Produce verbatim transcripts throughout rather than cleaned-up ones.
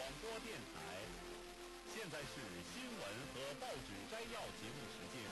广播电台，现在是新闻和报纸摘要节目时间。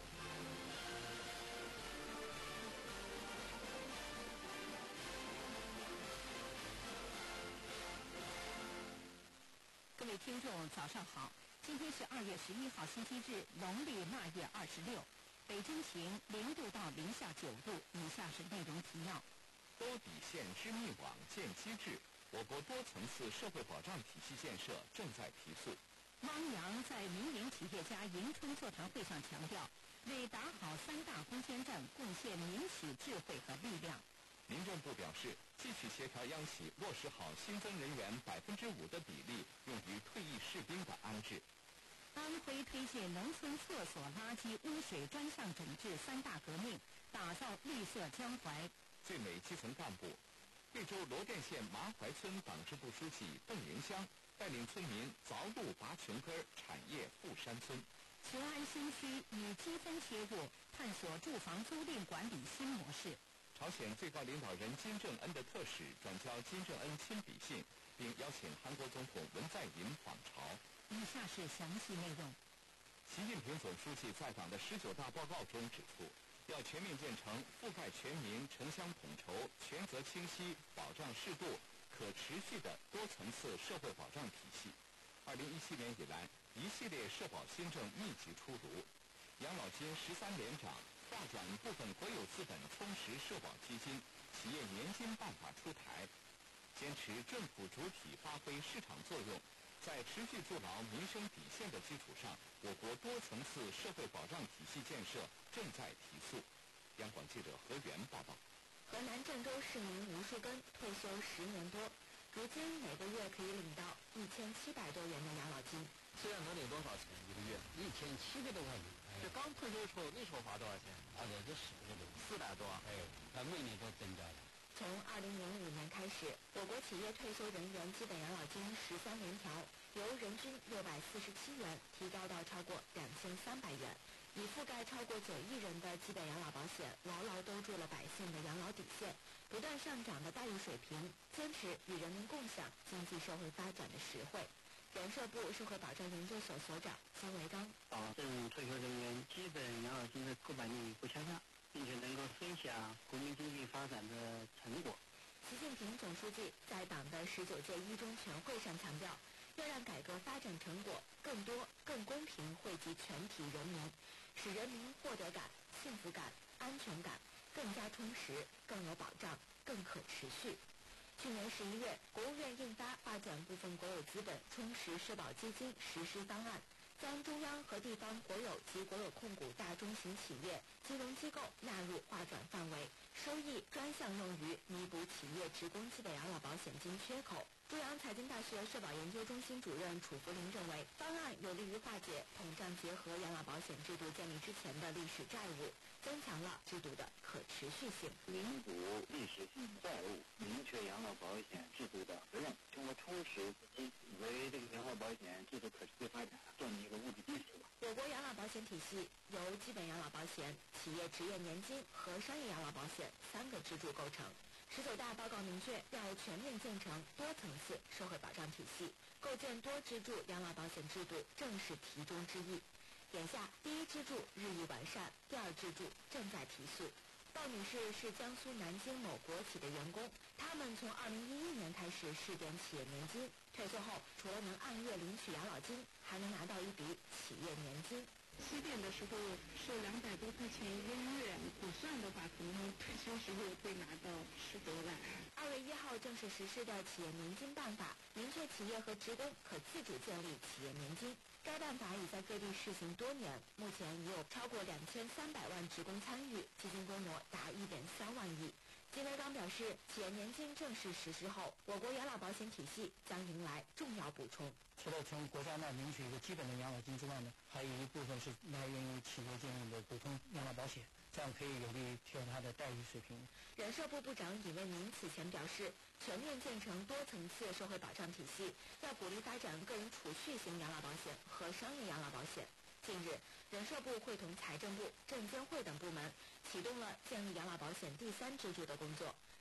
各位听众，早上好！今天是二月十一号，星期日，农历腊月二十六。北京晴，零度到零下九度。以下是内容提要： 多底线织密网建机制，我国多层次社会保障体系建设正在提速。 汪洋在民营企业家迎春座谈会上强调，为打好三大攻坚战贡献民企智慧和力量。 民政部表示，继续协调央企落实好新增人员百分之五的比例用于退役士兵的安置。 安徽推进农村厕所垃圾污水专项整治三大革命，打造绿色江淮。 最美基层干部，贵州罗甸县麻槐村党支部书记邓迎香带领村民凿路拔琼根，产业富山村。 雄安新区以积分切入，探索住房租赁管理新模式。 朝鲜最高领导人金正恩的特使转交金正恩亲笔信，并邀请韩国总统文在寅访朝。 以下是详细内容。 习近平总书记在党的十九大报告中指出，要全面建成覆盖全民、城乡统筹、权责清晰、保障适度、可持续的多层次社会保障体系。二零一七年以来，一系列社保新政密集出炉，养老金十三连涨，划转部分国有资本充实社保基金，企业年金办法出台，坚持政府主体发挥市场作用，在持续筑牢民生底线的基础上，我国多层次社会保障体系建设正在提速。央广记者何源报道。 河南郑州市民吴树根退休十年多，如今每个月可以领到一千七百多元的养老金。 现在能领多少钱一个月？一千七百多块钱。这刚退休时候那时候花多少钱？大概就十个多，四百多。哎，它每年都增加了。 从二零零五年开始，我国企业退休人员基本养老金十三连调，由人均六百四十七元提高到超过两千三百元，以覆盖超过九亿人的基本养老保险，牢牢兜住了百姓的养老底线。不断上涨的待遇水平，坚持与人民共享经济社会发展的实惠。人社部社会保障研究所所长姜维刚， 保证退休人员基本养老金的购买力不下降，并且能够分享国民经济发展的成果。 习近平总书记在党的十九届一中全会上强调，要让改革发展成果更多、更公平惠及全体人民，使人民获得感、幸福感、安全感更加充实、更有保障、更可持续。去年十一月，国务院印发《划转部分国有资本充实社保基金实施方案》，将中央和地方国有及国有控股大中型企业、金融机构纳入划转范围，收益专项用于弥补企业职工基本养老保险金缺口。中央财经大学社保研究中心主任楚福林认为，方案有利于化解统战结合养老保险制度建立之前的历史债务，增强了制度的可持续性， 弥补历史性债务，明确养老保险制度的责任，通过充实资金，为这个养老保险制度可持续发展奠定一个物质基础。 我国养老保险体系由基本养老保险、企业职业年金和商业养老保险三个支柱构成。十九大报告明确，要全面建成多层次社会保障体系，构建多支柱养老保险制度正是其中之一。眼下，第一支柱日益完善，第二支柱正在提速。鲍女士是江苏南京某国企的员工，他们从二零一一年开始试点企业年金，退休后除了能按月领取养老金，还能拿到一笔企业年金。 起点的时候是两百多块钱一个月，估算的话，可能退休时候会拿到十多万。 二月一号正式实施的企业年金办法，明确企业和职工可自主建立企业年金。该办法已在各地试行多年，目前已有超过两千三百万职工参与，基金规模达一点三万亿。金维刚表示，企业年金正式实施后，我国养老保险体系将迎来重要补充。 除了从国家那领取一个基本的养老金之外呢，还有一部分是来源于企业建立的普通养老保险，这样可以有利于提高它的待遇水平。 人社部部长尹卫民此前表示，全面建成多层次社会保障体系，要鼓励发展个人储蓄型养老保险和商业养老保险。近日，人社部会同财政部、证监会等部门启动了建立养老保险第三支柱的工作。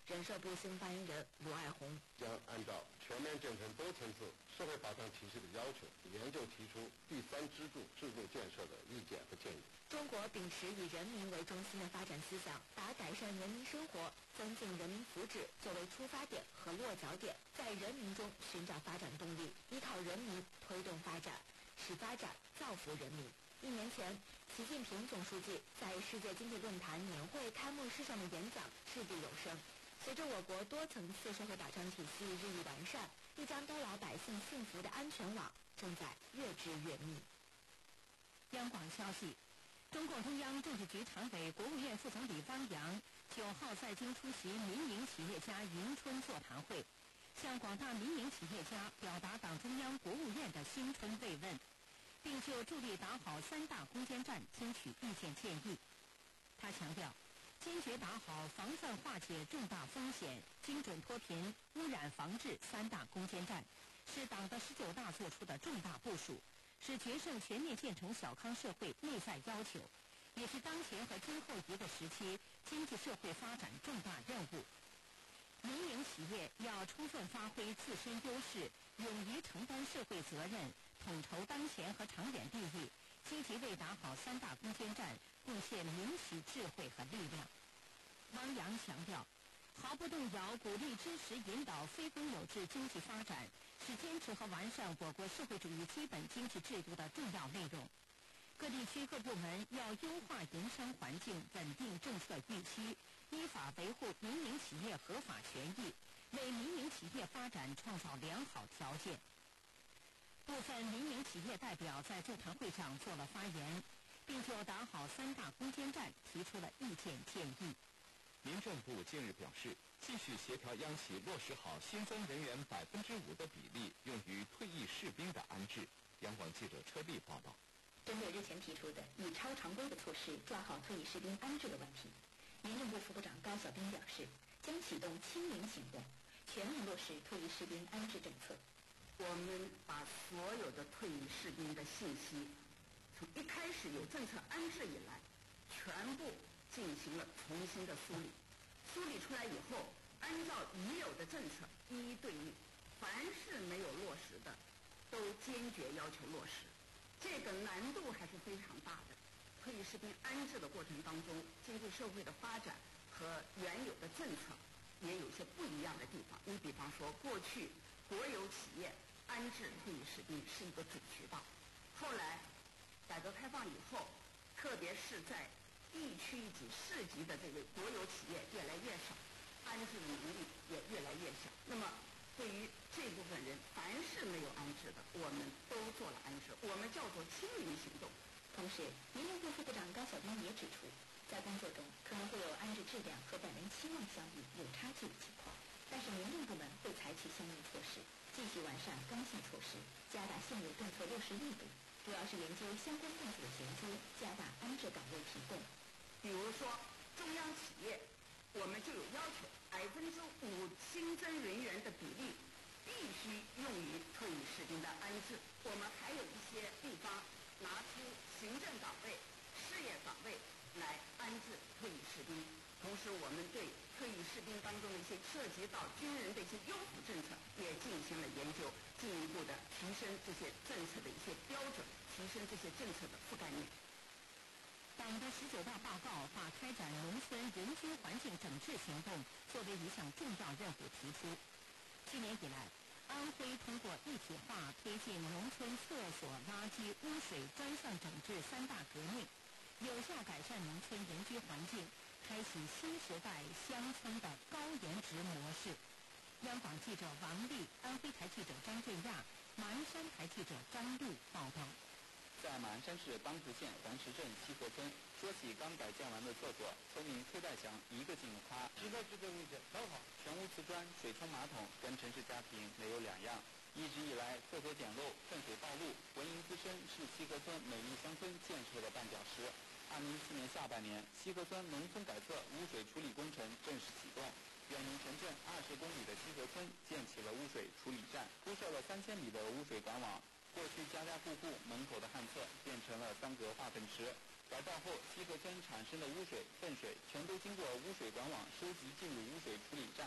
人社部新发言人卢爱红将按照全面建成多层次社会保障体系的要求，研究提出第三支柱制度建设的意见和建议。 中国秉持以人民为中心的发展思想，把改善人民生活、增进人民福祉作为出发点和落脚点，在人民中寻找发展动力，依靠人民推动发展，使发展造福人民。一年前，习近平总书记在世界经济论坛年会开幕式上的演讲掷地有声。随着我国多层次社会保障体系日益完善，一张都老百姓幸福的安全网正在越织越密。 央广消息，中共中央政治局常委、国务院副总理汪洋九号在京出席民营企业家迎春座谈会，向广大民营企业家表达党中央、国务院的新春慰问，并就助力打好三大攻坚战听取意见建议。他强调，坚决打好防范化解重大风险、精准脱贫、污染防治三大攻坚战，是党的十九大作出的重大部署，是决胜全面建成小康社会内在要求，也是当前和今后一个时期经济社会发展重大任务。民营企业要充分发挥自身优势，勇于承担社会责任，统筹当前和长远利益，积极为打好三大攻坚战贡献民企智慧和力量。汪洋强调，毫不动摇鼓励支持引导非公有制经济发展，是坚持和完善我国社会主义基本经济制度的重要内容。各地区各部门要优化营商环境，稳定政策预期，依法维护民营企业合法权益，为民营企业发展创造良好条件。部分民营企业代表在座谈会上做了发言，并就打好三大攻坚战提出了意见建议。 民政部近日表示，继续协调央企落实好新增人员百分之五的比例用于退役士兵的安置。央广记者车丽报道。 针对日前提出的以超常规的措施抓好退役士兵安置的问题，民政部副部长高晓斌表示，将启动清零行动，全面落实退役士兵安置政策。 我们把所有的退役士兵的信息，从一开始有政策安置以来，全部进行了重新的梳理。梳理出来以后，按照已有的政策一一对应，凡是没有落实的，都坚决要求落实。这个难度还是非常大的。退役士兵安置的过程当中，经济社会的发展和原有的政策也有些不一样的地方。你比方说，过去国有企业安置退役士兵是一个主渠道，后来改革开放以后，特别是在地区级、市级的这个国有企业越来越少，安置的能力也越来越小。那么对于这部分人，凡是没有安置的，我们都做了安置，我们叫做清零行动。 同时，民政部副部长高晓斌也指出，在工作中可能会有安置质量和本人期望相比有差距的情况，但是民政部门会采取相应措施，继续完善刚性措施，加大现有政策落实力度，主要是研究相关政策的衔接，加大安置岗位提供。 比如说，中央企业，我们就有要求，百分之五新增人员的比例必须用于退役士兵的安置。我们还有一些地方拿出行政岗位、事业岗位来安置退役士兵。同时，我们对退役士兵当中的一些涉及到军人的一些优抚政策也进行了研究，进一步的提升这些政策的一些标准，提升这些政策的覆盖面。 党的十九大报告把开展农村人居环境整治行动作为一项重要任务提出。去年以来，安徽通过一体化推进农村厕所垃圾污水专项整治三大革命，有效改善农村人居环境，开启新时代乡村的高颜值模式。央广记者王丽、安徽台记者张振亚、马鞍山台记者张璐报道。 在马鞍山市当涂县黄石镇西河村，说起刚改建完的厕所，村民崔代祥一个劲夸： 值得值得位置很好， 全屋瓷砖、水冲马桶，跟城市家庭没有两样。一直以来，厕所简陋、粪水暴露，蚊蝇滋生，是西河村美丽乡村建设的绊脚石。二零一四年下半年，西河村农村改厕污水处理工程正式启动。远离城镇二十公里的西河村建起了污水处理站，铺设了三千米的污水管网。过去家家户户门口的旱厕变成了三格化粪池。改造后，西河村产生的污水、粪水全都经过污水管网收集进入污水处理站，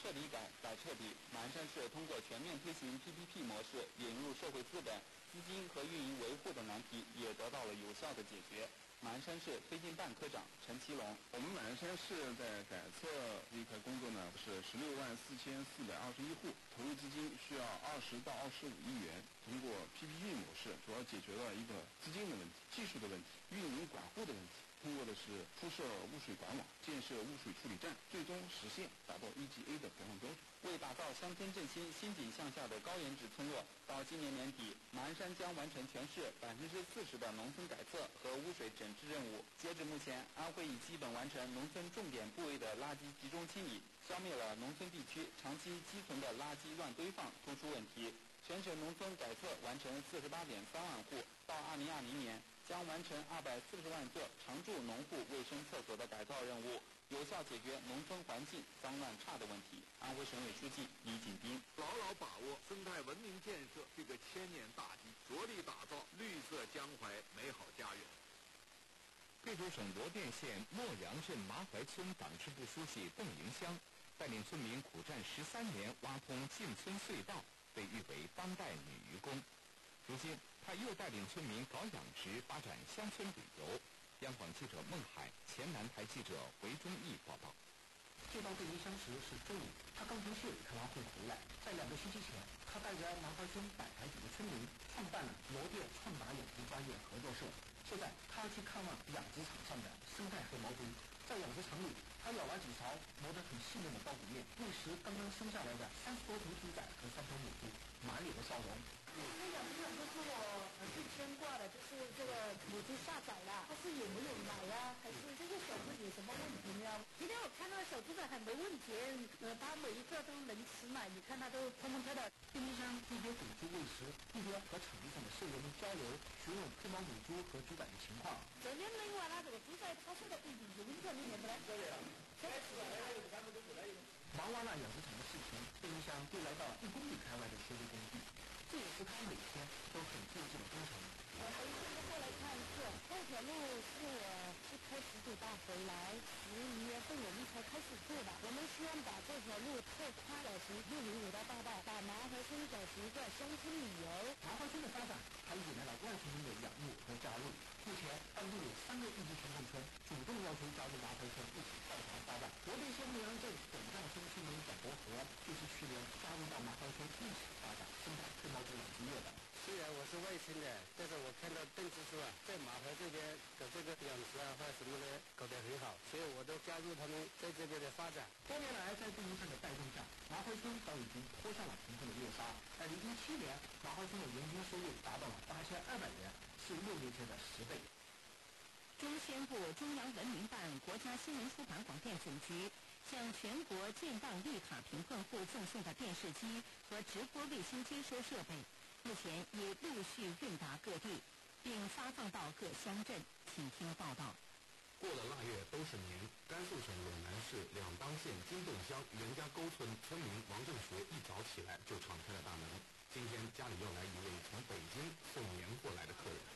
彻底改，改彻底。马鞍山市通过全面推行 P P P 模式，引入社会资本、资金和运营维护的难题也得到了有效的解决。马鞍山市推进办科长陈其龙， 我们马鞍山市在改测这一块工作呢，是十六万四千四百二十一户，投入资金需要二十到二十五亿元。通过 P P P 模式，主要解决了一个资金的问题、技术的问题、运营管护的问题。通过的是铺设污水管网、建设污水处理站，最终实现达到 E G A 的排放标准。 为打造乡村振兴、新景向下的高颜值村落，到今年年底，马鞍山将完成全市百分之四十的农村改测和污水整治任务。截至目前，安徽已基本完成农村重点部位的垃圾集中清理，消灭了农村地区长期积存的垃圾乱堆放突出问题。全省农村改测完成四十八点三万户，到二零二零年将完成二百四十万座常住农户卫生厕所的改造任务，有效解决农村环境脏乱差的问题。安徽省委书记李锦斌， 牢牢把握生态文明建设这个千年大计，着力打造绿色江淮美好家园。 贵州省罗店县莫阳镇麻槐村党支部书记邓迎香带领村民苦战十三年，挖通进村隧道，被誉为当代女渔工。如今，他又带领村民搞养殖，发展乡村旅游。央广记者孟海、前南台记者韦忠义报道。 接到邓迎香时是中午，他刚从县里开完会回来。在两个星期前，他带着麻槐村百来几个村民创办了罗店创达养殖专业合作社。现在，他要去看望养殖场上的生态黑毛猪。在养殖场里，他舀了几勺磨得很细嫩的包谷面，喂食刚刚生下来的三十多头猪仔和三头母猪，满脸的笑容。 这个养殖场就是我最牵挂的，就是这个母猪下崽了，它是有没有奶呀、啊，还是这些小猪有什么问题呢？今天我看到小猪仔很没问题，呃，它每一个都能吃奶，你看它都砰砰跳的。 邓迎香一边给猪喂食，一边和场地上的社员们交流，询问黑毛母猪和猪仔的情况。 昨天弄完了这个猪仔，它现在已经永远里面不来。对呀，开始了，还有三个都不来。 忙完了养殖场的事情，邓迎香又来到一公里开外的修理工地。这也是他每天都很注重的工程。 我回去过来看一次，这条路是我去开十九大回来，十一月份我们才开始做的。我们希望把这条路拓宽，搞成六零五大道，把麻槐村搞成一个乡村旅游。 麻槐村的发展还引来了外村民的仰慕和加入。目前，当地有三个一级贫困村主动要求加入麻槐村一起抱团发展。罗店县牧羊镇董丈村村民蒋国和就是去年加入到麻槐村一起发展生态黑毛猪养殖业的。 虽然我是外村的，但是我看到邓支书啊，在麻槐这边搞这个养殖啊或者什么的搞得很好，所以我都加入他们在这边的发展。 多年来，在邓迎香的带动下，麻槐村早已经脱下了贫困的猎杀。在零零七年，麻槐村的人均收入达到了八千二百元，是六年前的十倍。 中宣部、中央文明办、国家新闻出版广电总局向全国建档绿卡贫困户赠送的电视机和直播卫星接收设备，目前已陆续运达各地，并发放到各乡镇。请听报道。 过了腊月都是年，甘肃省陇南市两当县金洞乡袁家沟村村民王正学一早起来就敞开了大门。今天家里要来一位从北京送年货来的客人。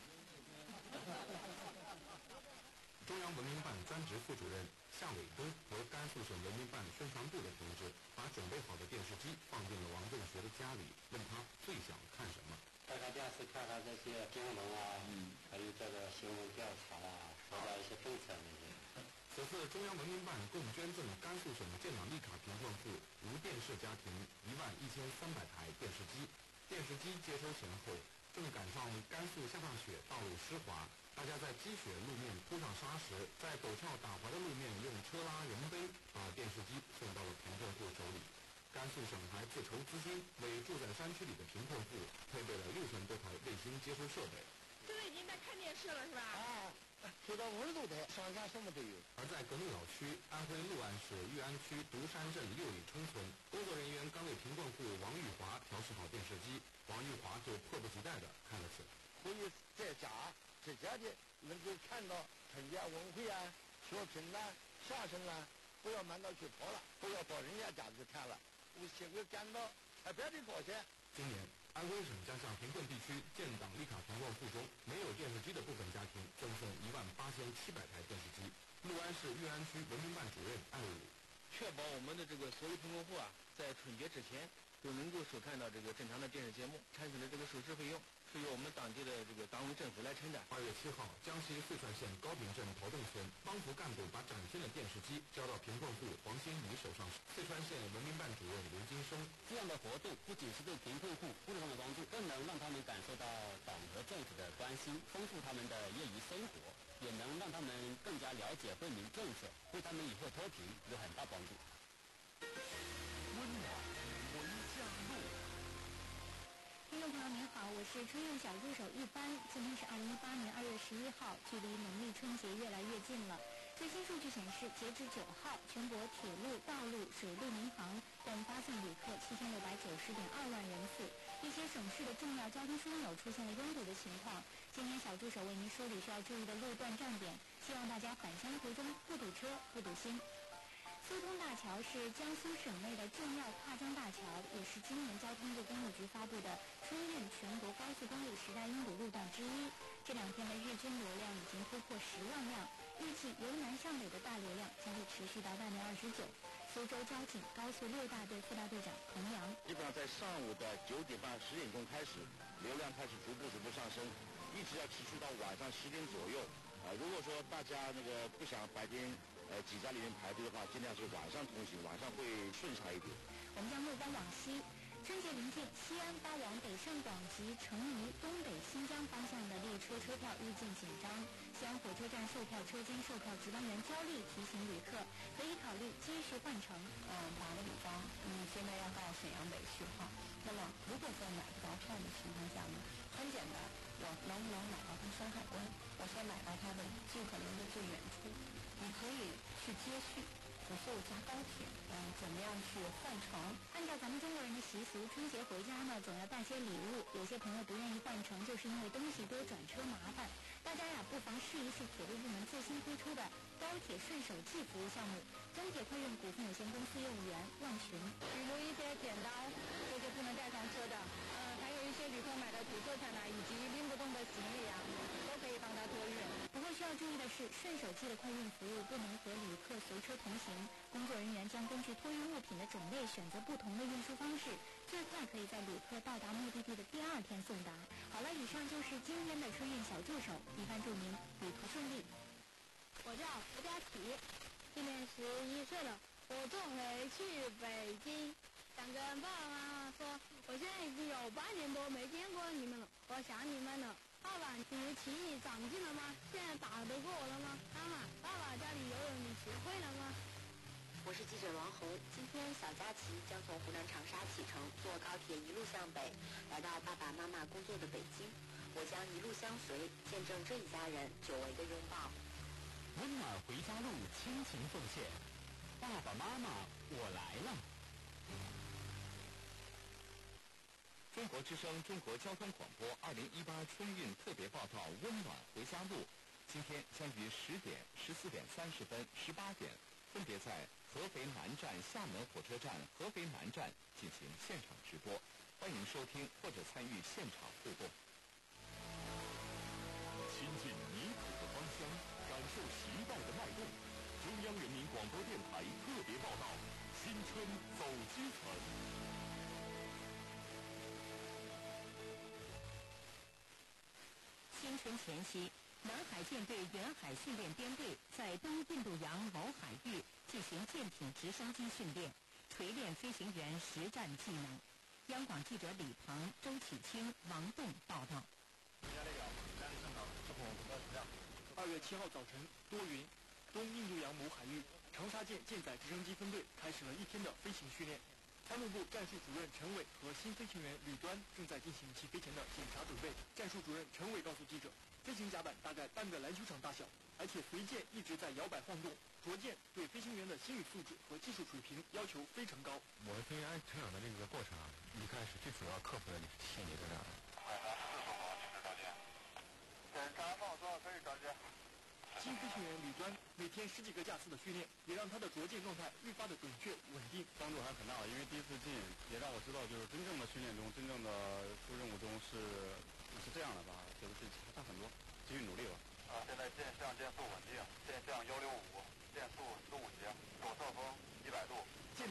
中央文明办专职副主任夏伟东和甘肃省文明办宣传部的同志把准备好的电视机放进了王正学的家里，问他最想看什么。 看看电视，看看这些新闻啊，嗯，还有这个新闻调查啊，说到一些政策那些。 此次中央文明办共捐赠甘肃省建档绿卡贫困户无电视家庭一万一千三百台电视机。电视机接收前后，正赶上甘肃下大雪，道路湿滑。大家在积雪路面铺上沙石，在陡峭打滑的路面用车拉人背把电视机送到了贫困户手里。甘肃省还自筹资金，为住在山区里的贫困户配备了六千多台卫星接收设备。 现在已经在看电视了是吧？ 啊，推到五十多台，上下什么都有。 而在革命老区安徽六安市裕安区独山镇六里冲村，工作人员刚为贫困户王玉华调试好电视机，王玉华就迫不及待地看了起来。 可以在家在家的能够看到参加文会啊、学评啊、相声啊，不要满到去跑了，不要到人家家去看了，我心里感到特别的高兴。 今年，安徽省将向贫困地区建档绿卡贫困户中没有电视机的部分家庭赠送一万八千七百台电视机。六安市裕安区文明办主任艾武， 确保我们的这个所有贫困户啊，在春节之前都能够收看到这个正常的电视节目，产生的这个收视费用是由我们当地的这个党委政府来承担。 二月七号，江西四川县高坪镇头洞村帮扶干部把崭新的电视机交到贫困户黄新宇手上。四川县文明办主任刘金生， 这样的活动不仅是对贫困户物质上的帮助，更能让他们感受到党和政府的关心，丰富他们的业余生活，也能让他们更加了解惠民政策，对他们以后脱贫有很大帮助。 温暖回家路。 听众朋友您好，我是春运小助手一班。今天是二零一八年二月十一号，距离农历春节越来越近了。最新数据显示，截至九号，全国铁路、道路、水路、民航共发送旅客七千六百九十点二万人次。一些省市的重要交通枢纽出现了拥堵的情况。今天小助手为您梳理需要注意的路段站点，希望大家返乡途中不堵车、不堵心。苏通大桥是江苏省内的重要跨江大桥，也是今年交通部公路局发布的春运全国高速公路十大拥堵路段之一。这两天的日均流量已经突破十万辆，预计由南向北的大流量将会持续到大年二十九。苏州交警高速六大队副大队长彭阳， 基本上在上午的九点半、十点钟开始，流量开始逐步逐步上升，一直要持续到晚上十点左右。啊、呃，如果说大家那个不想白天呃挤在里面排队的话，尽量是晚上通行，晚上会顺畅一点。 我们将目光往西。春节临近，西安发往北上广及成渝、东北、新疆方向的列车车票日渐紧张。西安火车站售票车间售票值班员焦丽提醒旅客，可以考虑继续换乘。 嗯，打个比方，你现在要到沈阳北去哈，那么如果在买不着票的情况下呢，很简单，我能不能买到从山海关？我先买到它的尽可能的最远处，你可以去接续。火速加高铁，嗯，怎么样去换乘？ 按照咱们中国人的习俗，春节回家呢，总要带些礼物。有些朋友不愿意换乘，就是因为东西多，转车麻烦。大家呀，不妨试一试铁路部门最新推出的高铁顺手寄服务项目。中铁快运股份有限公司业务员万群， 比如一些剪刀，这些不能带上车的，呃，还有一些旅客买的土特产呐、啊，以及拎不动的行李啊，都可以帮他托运。 不过需要注意的是，顺手寄的快运服务不能和旅客随车同行。工作人员将根据托运物品的种类选择不同的运输方式，最快可以在旅客到达目的地的第二天送达。好了，以上就是今天的春运小助手，一帆祝您旅途顺利。 我叫胡佳琪，今年十一岁了，我坐回去北京，想跟爸爸妈妈说，我现在已经有半年多没见过你们了，我想你们了。爸爸，你的棋艺长进了吗？现在打得过我了吗？妈妈，爸爸家里游泳你学会了吗？ 我是记者王红，今天小佳琪将从湖南长沙启程，坐高铁一路向北，来到爸爸妈妈工作的北京。我将一路相随，见证这一家人久违的拥抱。 温暖回家路，亲情奉献。爸爸妈妈，我来了。中国之声、中国交通广播二零一八春运特别报道《温暖回家路》，今天将于十点、十四点三十分、十八点，分别在合肥南站、厦门火车站、合肥南站进行现场直播，欢迎收听或者参与现场互动。亲近泥土的芳香，感受时代的脉动。中央人民广播电台特别报道：新春走基层。 新春前夕，南海舰队远海训练编队在东印度洋某海域进行舰艇直升机训练，锤炼飞行员实战技能。央广记者李鹏、周启清、王栋报道。 二月七号早晨，多云，东印度洋某海域，长沙舰舰载直升机分队开始了一天的飞行训练。参谋部战术主任陈伟和新飞行员吕端正在进行起飞前的检查准备。战术主任陈伟告诉记者，飞行甲板大概半个篮球场大小，而且随舰一直在摇摆晃动，着舰对飞行员的心理素质和技术水平要求非常高。 我们飞行员成长的这个过程啊，一开始最主要克服的陷阱在哪儿？ 海南四所好，请着舰。检查放松，可以着舰。 新飞行员吕端每天十几个架次的训练，也让他的着舰状态愈发的准确稳定， 帮助还很大的。因为第一次进，也让我知道，就是真正的训练中，真正的出任务中是是这样的吧，就是差很多，继续努力吧。 啊，现在舰向舰速稳定，舰向幺六五，舰速十五节，左侧风一百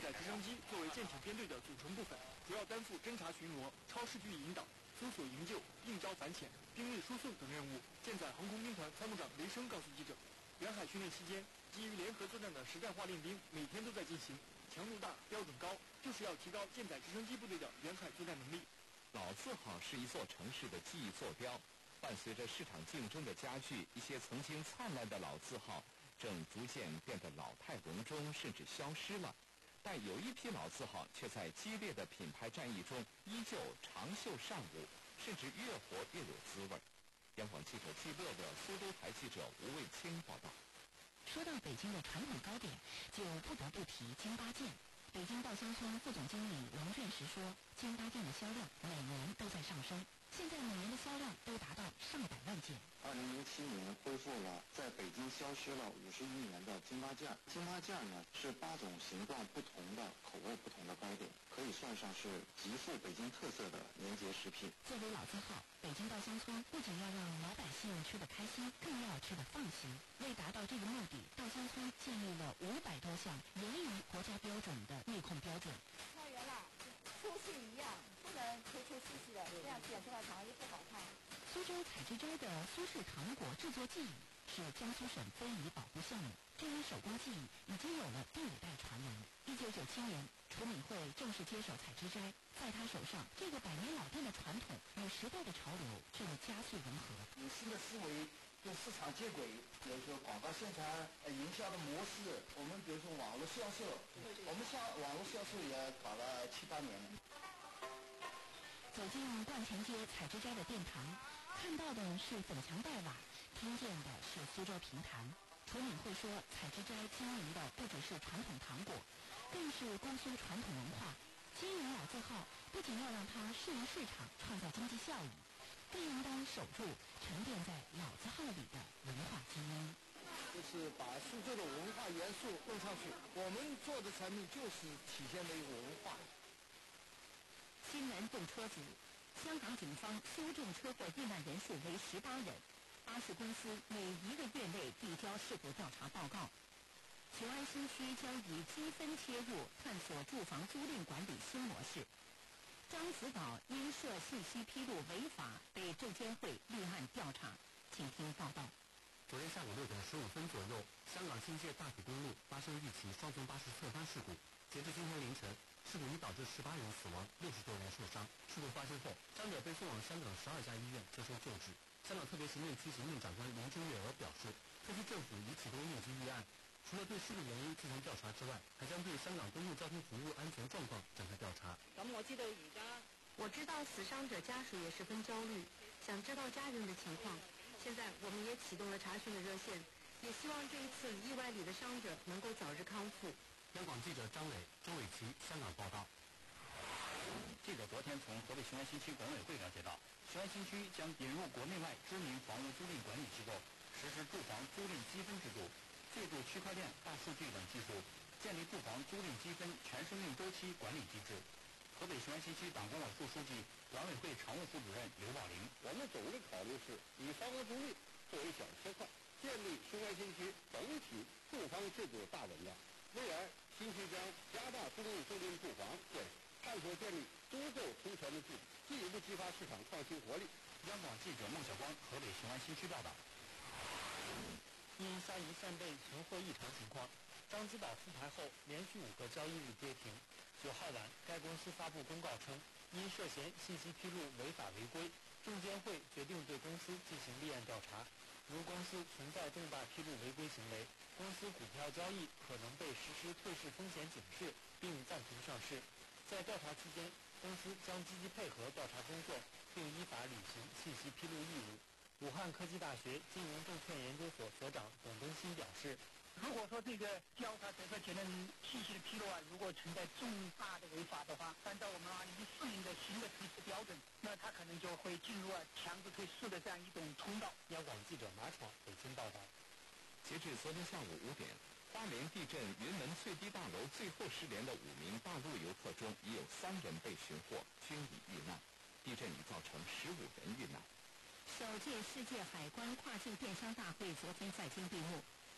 载直升机作为舰艇编队的组成部分，主要担负侦察巡逻、超视距引导、搜索营救、应招反潜、兵力输送等任务。舰载航空兵团参谋长雷声告诉记者，远海训练期间，基于联合作战的实战化练兵每天都在进行，强度大、标准高，就是要提高舰载直升机部队的远海作战能力。 老字号是一座城市的记忆坐标，伴随着市场竞争的加剧，一些曾经灿烂的老字号正逐渐变得老态龙钟，甚至消失了。但有一批老字号却在激烈的品牌战役中依旧长袖善舞，甚至越活越有滋味。央广记者季乐乐、苏州台记者吴卫清报道。 说到北京的传统糕点，就不得不提京八件。北京稻香村副总经理龙振石说，京八件的销量每年都在上升，现在每年的销量都达到上百万件。 二零零七年恢复了在北京消失了五十一年的京八件。京八件呢是八种形状不同的、口味不同的糕点，可以算上是极富北京特色的年节食品。 作为老字号，北京稻香村不仅要让老百姓吃得开心，更要吃得放心。为达到这个目的，稻香村建立了五百多项严于国家标准的内控标准。 菜园啦，粗细一样，不能粗粗细细的，这样剪出来肠衣不好看。 苏州采芝斋的苏式糖果制作技艺是江苏省非遗保护项目，这一手工技艺已经有了第五代传人。一九九七年，楚敏慧正式接手采芝斋，在他手上，这个百年老店的传统与时代的潮流正加速融合。 有新的思维，跟市场接轨，比如说广告宣传、呃营销的模式，我们比如说网络销售，我们像网络销售也搞了七八年了。 走进冠前街采芝斋的殿堂，看到的是粉墙黛瓦，听见的是苏州评弹。楚敏慧说，采芝斋经营的不只是传统糖果，更是姑苏传统文化。经营老字号，不仅要让它适应市场，创造经济效益，更应当守住沉淀在老字号里的文化基因。 就是把苏州的文化元素弄上去，我们做的产品就是体现的一个文化。 新闻动车组，香港警方搜证车祸遇难人数为十八人，巴士公司每一个月内递交事故调查报告。雄安新区将以积分切入，探索住房租赁管理新模式。獐子岛因涉信息披露违法被证监会立案调查，请听报道。 昨天下午六点十五分左右，香港新界大埔公路发生一起双层巴士侧翻事故。截至今天凌晨，事故已导致十八人死亡，六十多人受伤。事故发生后，伤者被送往香港十二家医院接受救治。香港特别行政区行政长官林郑月娥表示，特区政府已启动应急预案，除了对事故原因进行调查之外，还将对香港公共交通服务安全状况展开调查。 咁我知道而家， 我知道死伤者家属也十分焦虑，想知道家人的情况。现在我们也启动了查询的热线，也希望这一次意外里的伤者能够早日康复。 央广记者张伟、周伟奇香港报道。 记者昨天从河北雄安新区管委会了解到，雄安新区将引入国内外知名房屋租赁管理机构，实施住房租赁积分制度，借助区块链、大数据等技术，建立住房租赁积分全生命周期管理机制。河北雄安新区党工委副书记、管委会常务副主任刘宝林， 我们总的考虑是以房屋租赁作为小切块，建立雄安新区整体住房制度的大纹样。未来新区将加大租赁租赁住房，对探索建立足够充全的制度，进一步激发市场创新活力。 央广记者孟晓光，河北雄安新区报道。 因三宜扇贝存货异常情况，獐子岛复牌后连续五个交易日跌停。九号晚，该公司发布公告称，因涉嫌信息披露违法违规，证监会决定对公司进行立案调查。如公司存在重大披露违规行为，公司股票交易可能被实施退市风险警示，并暂停上市。在调查期间，公司将积极配合调查工作，并依法履行信息披露义务。武汉科技大学金融证券研究所所长董登新表示， 如果说这个调查这个节能信息的披露啊，如果存在重大的违法的话，按照我们二零一四年的新的退市标准，那它可能就会进入啊强制退市的这样一种通道。 央广记者马闯北京报道。 截至昨天下午五点，花莲地震云门翠堤大楼最后失联的五名大陆游客中，已有三人被寻获，均已遇难。地震已造成十五人遇难。 首届世界海关跨境电商大会昨天在京闭幕。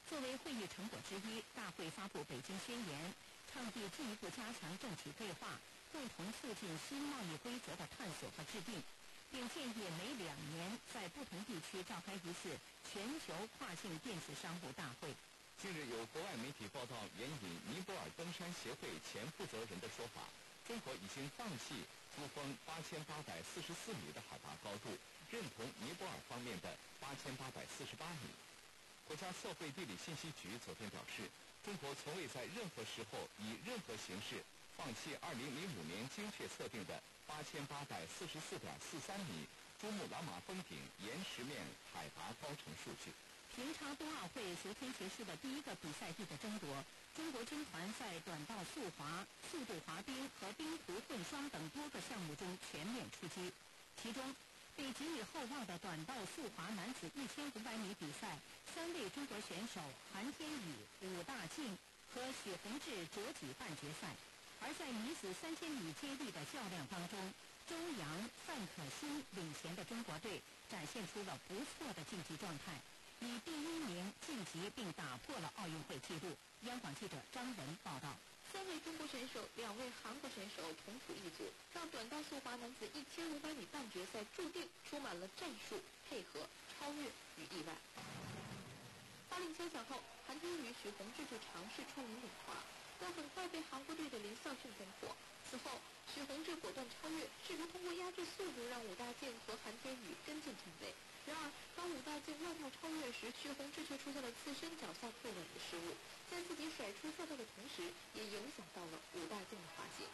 作为会议成果之一，大会发布北京宣言，倡议进一步加强政企对话，共同促进新贸易规则的探索和制定，并建议每两年在不同地区召开一次全球跨境电子商务大会。 近日有国外媒体报道援引尼泊尔登山协会前负责人的说法，中国已经放弃珠峰八千八百四十四米的海拔高度，认同尼泊尔方面的八千八百四十八米。国家社会地理信息局昨天表示，中国从未在任何时候以任何形式放弃二零零五年精确测定的八千八百四十四点四三米珠穆朗玛峰顶岩石面海拔高程数据。 平昌冬奥会昨天结束的第一个比赛地的争夺，中国军团在短道速滑、速度滑冰和冰壶混双等多个项目中全面出击。其中，被寄予厚望的短道速滑男子一千五百米比赛，三位中国选手韩天宇、武大靖和许宏志折戟半决赛。而在女子三千米接力的较量当中，周洋、范可新领衔的中国队展现出了不错的竞技状态，以第一名晋级并打破了奥运会纪录。央广记者张文报道。 三位中国选手、两位韩国选手同处一组，让短道速滑男子一千五百米半决赛注定充满了战术、配合、超越与意外。发令枪响后，韩天宇、许宏志就尝试穿林领滑，但很快被韩国队的林孝俊攻破。此后，许宏志果断超越，试图通过压制速度让武大靖和韩天宇跟进前辈。然而，当武大靖外套超越时，许宏志却出现了自身脚下扣稳的失误，在自己甩出赛道的同时，也影响到了武大靖的滑行。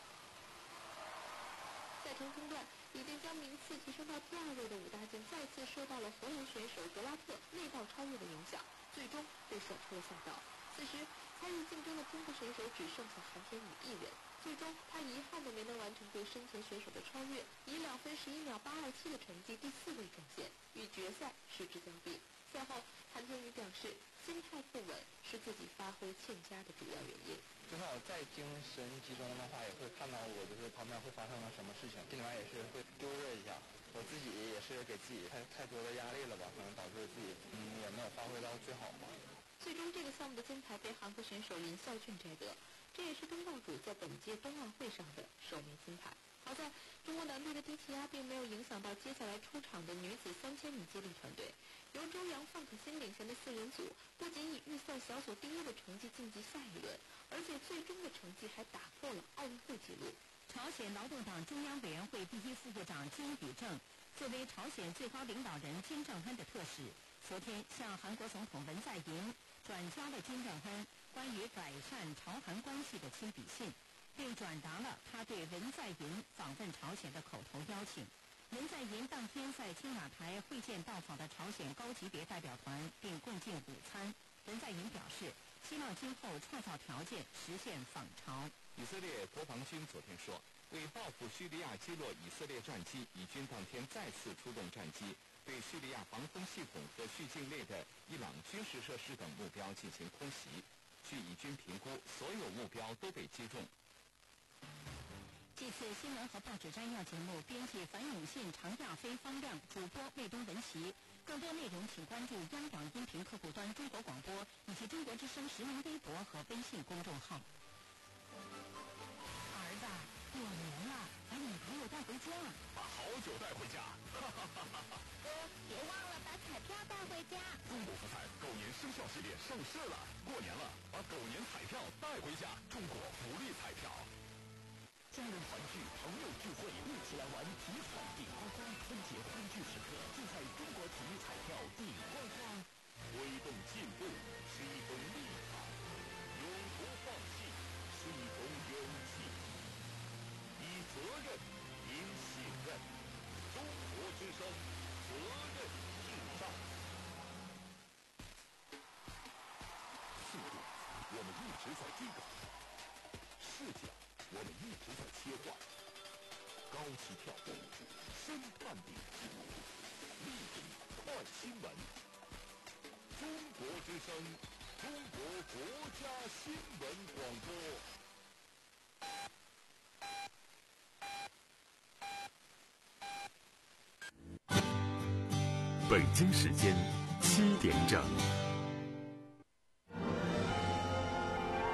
赛程中段，已经将名次提升到第二位的武大靖再次受到了荷兰选手格拉特内道超越的影响，最终被甩出了赛道。此时，参与竞争的中国选手只剩下韩天宇一人，最终他遗憾地没能完成对身前选手的超越，以两分十一秒八二七的成绩第四位转线，与决赛失之交臂。赛后，韩天宇表示，心态不稳是自己发挥欠佳的主要原因。 就算我再精神集中的话，也会看到我就是旁边会发生了什么事情，心里面也是会揪热一下。我自己也是给自己太太多的压力了吧，可能导致自己嗯也没有发挥到最好吧。 最终，这个项目的金牌被韩国选手林孝俊摘得，这也是东道主在本届冬奥会上的首枚金牌。好在中国男队的低气压并没有影响到接下来出场的女子三千米接力团队。由周洋、范可新领衔的四人组，不仅以预赛小组第一的成绩晋级下一轮，而且最终的成绩还打破了奥运会纪录。 朝鲜劳动党中央委员会第一副部长金宇正，作为朝鲜最高领导人金正恩的特使，昨天向韩国总统文在寅转交了金正恩关于改善朝韩关系的亲笔信，并转达了他对文在寅访问朝鲜的口头邀请。文在寅当天在青瓦台会见到访的朝鲜高级别代表团，并共进午餐。文在寅表示，希望今后创造条件实现访朝。 以色列国防军昨天说，为报复叙利亚击落以色列战机，以军当天再次出动战机，对叙利亚防空系统和叙境内的伊朗军事设施等目标进行空袭。据以军评估，所有目标都被击中。 这次新闻和报纸摘要节目，编辑樊永信、常亚飞、方亮，主播魏东、文琪。更多内容请关注央广音频客户端中国广播以及中国之声实名微博和微信公众号。儿子，过年了，把女朋友带回家， 把好酒带回家，哈哈哈哈哈！ 哥，别忘了把彩票带回家。 中国福彩狗年生肖系列上市了，过年了，把狗年彩票带回家，中国福利彩票。家人团聚，朋友聚会，一起来玩体彩顶呱呱！春节欢聚时刻，就在中国体育彩票顶呱呱。推动进步是一种力量，永不放弃是一种勇气。以责任赢信任，中国之声，责任至上。速度，我们一直在追赶；视角，我们一直在切换。高起跳步，深探顶级，立体快新闻。中国之声，中国国家新闻广播。北京时间七点整。